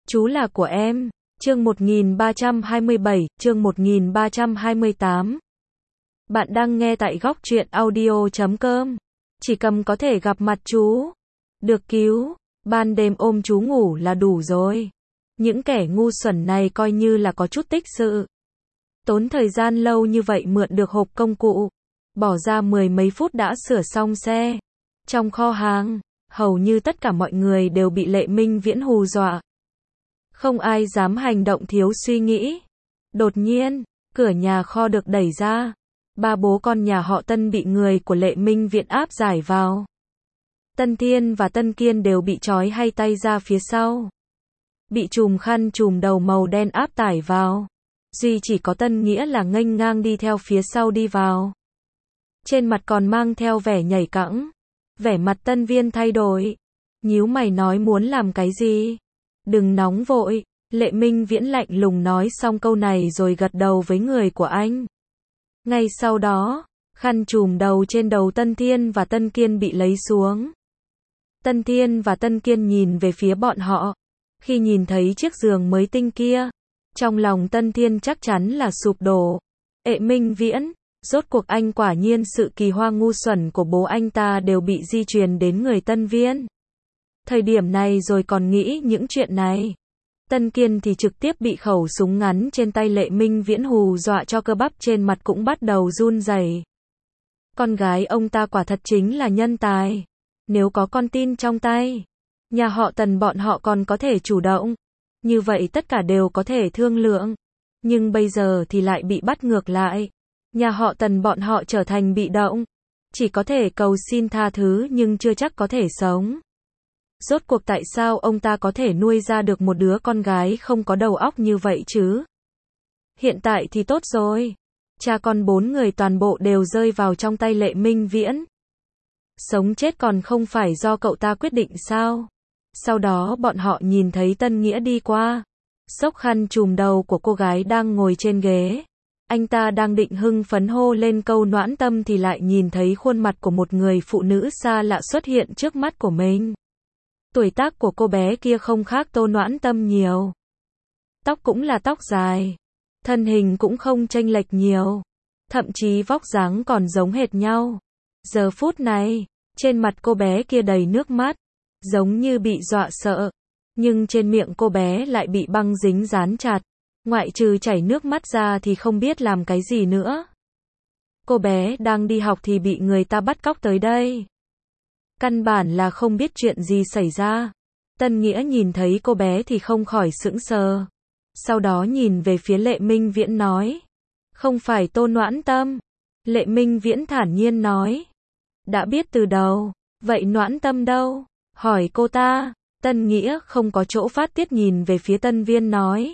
Chú là của em. Chương 1327, chương 1328. Bạn đang nghe tại góc truyện audio.com. Chỉ cần có thể gặp mặt chú, được cứu, ban đêm ôm chú ngủ là đủ rồi. Những kẻ ngu xuẩn này coi như là có chút tích sự. Tốn thời gian lâu như vậy mượn được hộp công cụ, bỏ ra mười mấy phút đã sửa xong xe. Trong kho hàng, hầu như tất cả mọi người đều bị Lệ Minh Viễn hù dọa. Không ai dám hành động thiếu suy nghĩ. Đột nhiên, cửa nhà kho được đẩy ra. Ba bố con nhà họ Tân bị người của Lệ Minh Viễn áp giải vào. Tân Thiên và Tân Kiên đều bị trói hai tay ra phía sau. Bị trùm khăn trùm đầu màu đen áp tải vào. Duy chỉ có Tân Nghĩa là nghênh ngang đi theo phía sau đi vào. Trên mặt còn mang theo vẻ nhảy cẫng. Vẻ mặt Tân Viên thay đổi. Nhíu mày nói muốn làm cái gì? Đừng nóng vội. Lệ Minh Viễn lạnh lùng nói xong câu này rồi gật đầu với người của anh. Ngay sau đó, khăn trùm đầu trên đầu Tân Thiên và Tân Kiên bị lấy xuống. Tân Thiên và Tân Kiên nhìn về phía bọn họ. Khi nhìn thấy chiếc giường mới tinh kia, trong lòng Tân Thiên chắc chắn là sụp đổ. Lệ Minh Viễn, rốt cuộc anh quả nhiên sự kỳ hoa ngu xuẩn của bố anh ta đều bị di truyền đến người Tân Viên. Thời điểm này rồi còn nghĩ những chuyện này. Tân Kiên thì trực tiếp bị khẩu súng ngắn trên tay Lệ Minh Viễn hù dọa cho cơ bắp trên mặt cũng bắt đầu run rẩy. Con gái ông ta quả thật chính là nhân tài. Nếu có con tin trong tay, nhà họ Tần bọn họ còn có thể chủ động. Như vậy tất cả đều có thể thương lượng. Nhưng bây giờ thì lại bị bắt ngược lại. Nhà họ Tần bọn họ trở thành bị động. Chỉ có thể cầu xin tha thứ nhưng chưa chắc có thể sống. Rốt cuộc tại sao ông ta có thể nuôi ra được một đứa con gái không có đầu óc như vậy chứ? Hiện tại thì tốt rồi. Cha con 4 người toàn bộ đều rơi vào trong tay Lệ Minh Viễn. Sống chết còn không phải do cậu ta quyết định sao? Sau đó bọn họ nhìn thấy Tân Nghĩa đi qua. Xốc khăn trùm đầu của cô gái đang ngồi trên ghế. Anh ta đang định hưng phấn hô lên câu noãn tâm thì lại nhìn thấy khuôn mặt của một người phụ nữ xa lạ xuất hiện trước mắt của mình. Tuổi tác của cô bé kia không khác Tô Noãn Tâm nhiều. Tóc cũng là tóc dài. Thân hình cũng không chênh lệch nhiều. Thậm chí vóc dáng còn giống hệt nhau. Giờ phút này, trên mặt cô bé kia đầy nước mắt. Giống như bị dọa sợ. Nhưng trên miệng cô bé lại bị băng dính dán chặt. Ngoại trừ chảy nước mắt ra thì không biết làm cái gì nữa. Cô bé đang đi học thì bị người ta bắt cóc tới đây. Căn bản là không biết chuyện gì xảy ra. Tân Nghĩa nhìn thấy cô bé thì không khỏi sững sờ. Sau đó nhìn về phía Lệ Minh Viễn nói. Không phải Tô Noãn Tâm. Lệ Minh Viễn thản nhiên nói. Đã biết từ đầu. Vậy Noãn Tâm đâu? Hỏi cô ta. Tân Nghĩa không có chỗ phát tiết nhìn về phía Tân Viên nói.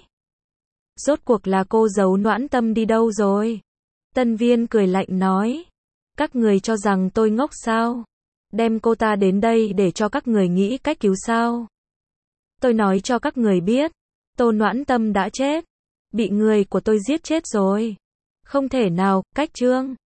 Rốt cuộc là cô giấu Noãn Tâm đi đâu rồi? Tân Viên cười lạnh nói. Các người cho rằng tôi ngốc sao? Đem cô ta đến đây để cho các người nghĩ cách cứu sao? Tôi nói cho các người biết, Tô Noãn Tâm đã chết, bị người của tôi giết chết rồi. Không thể nào, cách Trương